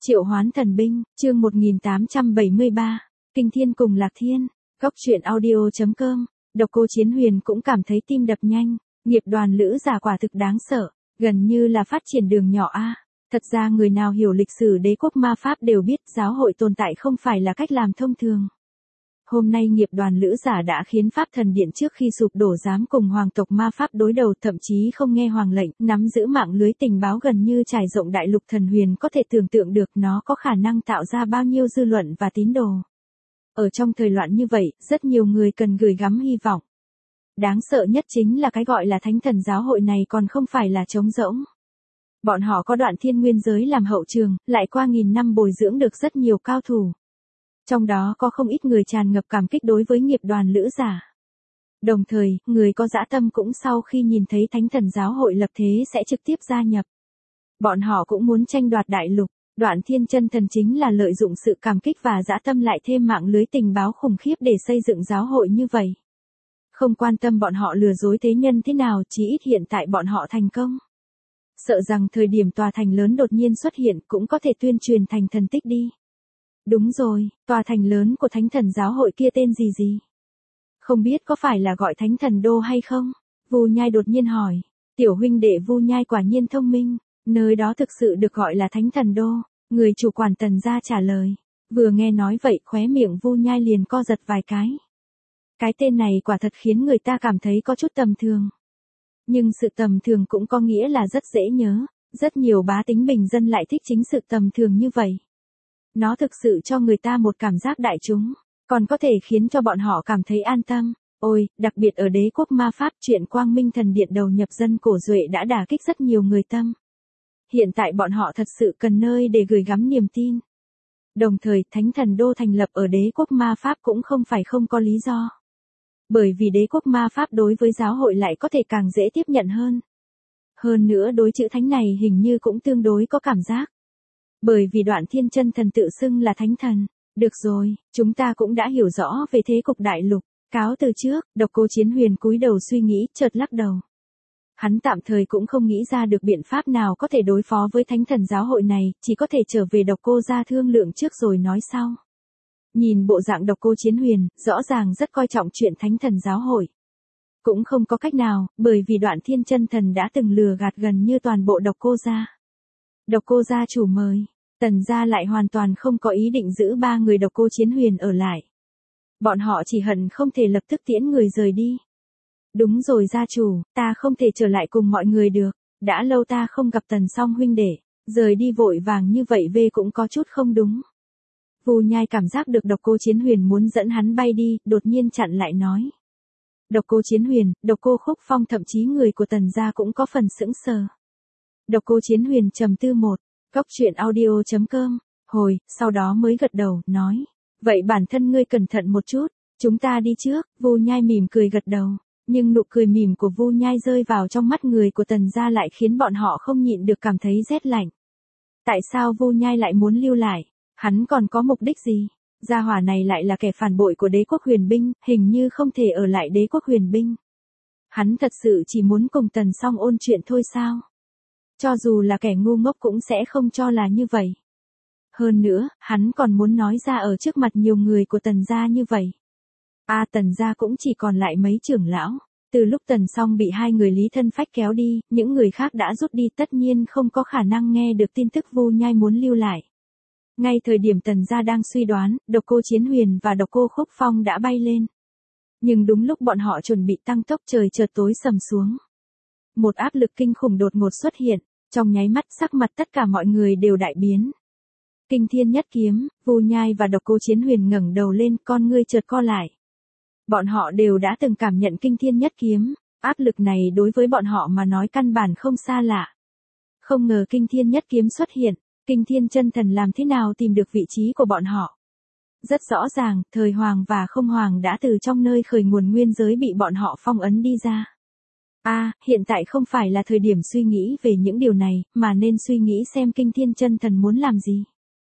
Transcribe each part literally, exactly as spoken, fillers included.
Triệu Hoán Thần Binh, chương một nghìn tám trăm bảy mươi ba, Kinh Thiên cùng Lạc Thiên, Góc truyện audio chấm com. Độc Cô Chiến Huyền cũng cảm thấy tim đập nhanh, nghiệp đoàn lữ giả quả thực đáng sợ, gần như là phát triển đường nhỏ a. Thật ra người nào hiểu lịch sử đế quốc ma pháp đều biết giáo hội tồn tại không phải là cách làm thông thường. Hôm nay nghiệp đoàn lữ giả đã khiến Pháp Thần Điện trước khi sụp đổ dám cùng hoàng tộc ma pháp đối đầu, thậm chí không nghe hoàng lệnh, nắm giữ mạng lưới tình báo gần như trải rộng đại lục thần huyền, có thể tưởng tượng được nó có khả năng tạo ra bao nhiêu dư luận và tín đồ. Ở trong thời loạn như vậy, rất nhiều người cần gửi gắm hy vọng. Đáng sợ nhất chính là cái gọi là thánh thần giáo hội này còn không phải là trống rỗng. Bọn họ có Đoạn Thiên Nguyên giới làm hậu trường, lại qua nghìn năm bồi dưỡng được rất nhiều cao thủ. Trong đó có không ít người tràn ngập cảm kích đối với nghiệp đoàn lữ giả. Đồng thời, người có dã tâm cũng sau khi nhìn thấy thánh thần giáo hội lập thế sẽ trực tiếp gia nhập. Bọn họ cũng muốn tranh đoạt đại lục. Đoạn Thiên chân thần chính là lợi dụng sự cảm kích và dã tâm lại thêm mạng lưới tình báo khủng khiếp để xây dựng giáo hội như vậy. Không quan tâm bọn họ lừa dối thế nhân thế nào, chí ít hiện tại bọn họ thành công. Sợ rằng thời điểm tòa thành lớn đột nhiên xuất hiện cũng có thể tuyên truyền thành thần tích đi. Đúng rồi, tòa thành lớn của thánh thần giáo hội kia tên gì gì? Không biết có phải là gọi thánh thần đô hay không? Vu Nhai đột nhiên hỏi. Tiểu huynh đệ Vu Nhai quả nhiên thông minh, nơi đó thực sự được gọi là thánh thần đô, người chủ quản Tần gia trả lời. Vừa nghe nói vậy khóe miệng Vu Nhai liền co giật vài cái. Cái tên này quả thật khiến người ta cảm thấy có chút tầm thường. Nhưng sự tầm thường cũng có nghĩa là rất dễ nhớ, rất nhiều bá tính bình dân lại thích chính sự tầm thường như vậy. Nó thực sự cho người ta một cảm giác đại chúng, còn có thể khiến cho bọn họ cảm thấy an tâm. Ôi, đặc biệt ở đế quốc ma pháp, chuyện Quang Minh Thần Điện đầu nhập dân cổ duệ đã đả kích rất nhiều người tâm. Hiện tại bọn họ thật sự cần nơi để gửi gắm niềm tin. Đồng thời, Thánh Thần Đô thành lập ở đế quốc ma pháp cũng không phải không có lý do. Bởi vì đế quốc ma pháp đối với giáo hội lại có thể càng dễ tiếp nhận hơn. Hơn nữa đối chữ thánh này hình như cũng tương đối có cảm giác. Bởi vì Đoạn Thiên chân thần tự xưng là thánh thần. Được rồi, chúng ta cũng đã hiểu rõ về thế cục đại lục. Cáo từ trước, Độc Cô Chiến Huyền cúi đầu suy nghĩ, chợt lắc đầu. Hắn tạm thời cũng không nghĩ ra được biện pháp nào có thể đối phó với thánh thần giáo hội này, chỉ có thể trở về Độc Cô gia thương lượng trước rồi nói sau. Nhìn bộ dạng Độc Cô Chiến Huyền, rõ ràng rất coi trọng chuyện thánh thần giáo hội. Cũng không có cách nào, bởi vì Đoạn Thiên chân thần đã từng lừa gạt gần như toàn bộ Độc Cô gia. Độc Cô gia chủ mời, Tần gia lại hoàn toàn không có ý định giữ ba người Độc Cô Chiến Huyền ở lại. Bọn họ chỉ hận không thể lập tức tiễn người rời đi. Đúng rồi gia chủ, ta không thể trở lại cùng mọi người được, đã lâu ta không gặp Tần Song huynh đệ, rời đi vội vàng như vậy về cũng có chút không đúng. Vu Nhai cảm giác được Độc Cô Chiến Huyền muốn dẫn hắn bay đi, đột nhiên chặn lại nói. Độc Cô Chiến Huyền, Độc Cô Khúc Phong thậm chí người của Tần gia cũng có phần sững sờ. Độc Cô Chiến Huyền trầm tư một, Góc truyện audio chấm com, hồi, sau đó mới gật đầu, nói. Vậy bản thân ngươi cẩn thận một chút, chúng ta đi trước. Vu Nhai mỉm cười gật đầu, nhưng nụ cười mỉm của Vu Nhai rơi vào trong mắt người của Tần gia lại khiến bọn họ không nhịn được cảm thấy rét lạnh. Tại sao Vu Nhai lại muốn lưu lại? Hắn còn có mục đích gì? Gia hỏa này lại là kẻ phản bội của đế quốc huyền binh, hình như không thể ở lại đế quốc huyền binh. Hắn thật sự chỉ muốn cùng Tần Song ôn chuyện thôi sao? Cho dù là kẻ ngu ngốc cũng sẽ không cho là như vậy. Hơn nữa, hắn còn muốn nói ra ở trước mặt nhiều người của Tần gia như vậy. A à, Tần gia cũng chỉ còn lại mấy trưởng lão. Từ lúc Tần Song bị hai người Lý Thân Phách kéo đi, những người khác đã rút đi, tất nhiên không có khả năng nghe được tin tức Vu Nhai muốn lưu lại. Ngay thời điểm Tần gia đang suy đoán, Độc Cô Chiến Huyền và Độc Cô Khúc Phong đã bay lên. Nhưng đúng lúc bọn họ chuẩn bị tăng tốc, trời chợt tối sầm xuống. Một áp lực kinh khủng đột ngột xuất hiện, trong nháy mắt sắc mặt tất cả mọi người đều đại biến. Kinh Thiên Nhất Kiếm, Vu Nhai và Độc Cô Chiến Huyền ngẩng đầu lên, con ngươi chợt co lại. Bọn họ đều đã từng cảm nhận Kinh Thiên Nhất Kiếm, áp lực này đối với bọn họ mà nói căn bản không xa lạ. Không ngờ Kinh Thiên Nhất Kiếm xuất hiện, Kinh Thiên chân thần làm thế nào tìm được vị trí của bọn họ? Rất rõ ràng, thời hoàng và không hoàng đã từ trong nơi khởi nguồn nguyên giới bị bọn họ phong ấn đi ra. A, à, hiện tại không phải là thời điểm suy nghĩ về những điều này, mà nên suy nghĩ xem Kinh Thiên chân thần muốn làm gì.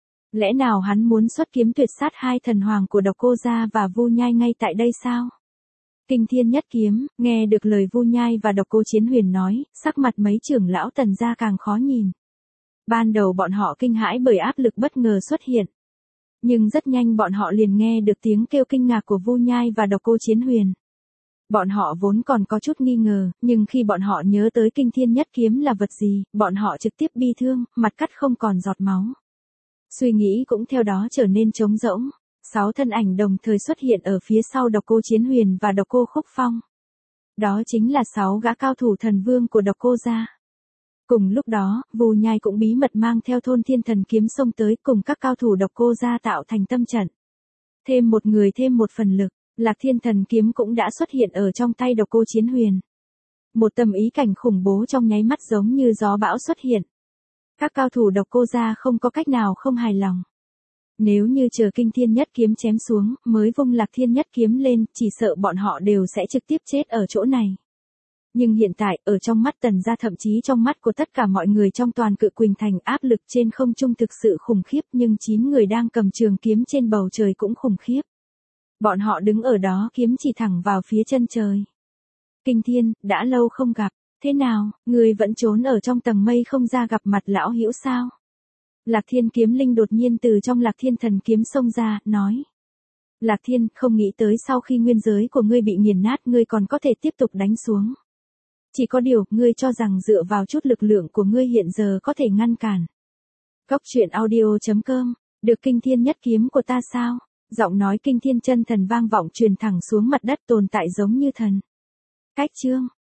Lẽ nào hắn muốn xuất kiếm tuyệt sát hai thần hoàng của Độc Cô gia và Vu Nhai ngay tại đây sao? Kinh Thiên Nhất Kiếm, nghe được lời Vu Nhai và Độc Cô Chiến Huyền nói, sắc mặt mấy trưởng lão Tần gia càng khó nhìn. Ban đầu bọn họ kinh hãi bởi áp lực bất ngờ xuất hiện. Nhưng rất nhanh bọn họ liền nghe được tiếng kêu kinh ngạc của Vu Nhai và Độc Cô Chiến Huyền. Bọn họ vốn còn có chút nghi ngờ, nhưng khi bọn họ nhớ tới Kinh Thiên Nhất Kiếm là vật gì, bọn họ trực tiếp bi thương, mặt cắt không còn giọt máu. Suy nghĩ cũng theo đó trở nên trống rỗng. Sáu thân ảnh đồng thời xuất hiện ở phía sau Độc Cô Chiến Huyền và Độc Cô Khúc Phong. Đó chính là sáu gã cao thủ thần vương của Độc Cô gia. Cùng lúc đó, Vu Nhai cũng bí mật mang theo Thôn Thiên Thần Kiếm xông tới cùng các cao thủ Độc Cô gia tạo thành tâm trận. Thêm một người thêm một phần lực, Lạc Thiên Thần Kiếm cũng đã xuất hiện ở trong tay Độc Cô Chiến Huyền. Một tầm ý cảnh khủng bố trong nháy mắt giống như gió bão xuất hiện. Các cao thủ Độc Cô gia không có cách nào không hài lòng. Nếu như chờ Kinh Thiên Nhất Kiếm chém xuống, mới vung Lạc Thiên Nhất Kiếm lên, chỉ sợ bọn họ đều sẽ trực tiếp chết ở chỗ này. Nhưng hiện tại, ở trong mắt Tần gia thậm chí trong mắt của tất cả mọi người trong toàn Cự Quỳnh Thành, áp lực trên không trung thực sự khủng khiếp, nhưng chín người đang cầm trường kiếm trên bầu trời cũng khủng khiếp. Bọn họ đứng ở đó kiếm chỉ thẳng vào phía chân trời. Kinh Thiên, đã lâu không gặp, thế nào, người vẫn trốn ở trong tầng mây không ra gặp mặt lão hữu sao? Lạc Thiên Kiếm Linh đột nhiên từ trong Lạc Thiên Thần Kiếm xông ra, nói. Lạc Thiên, không nghĩ tới sau khi nguyên giới của ngươi bị nghiền nát ngươi còn có thể tiếp tục đánh xuống. Chỉ có điều, ngươi cho rằng dựa vào chút lực lượng của ngươi hiện giờ có thể ngăn cản. Cốc truyện audio chấm com, được Kinh Thiên Nhất Kiếm của ta sao? Giọng nói Kinh Thiên chân thần vang vọng truyền thẳng xuống mặt đất, tồn tại giống như thần. Cách chương.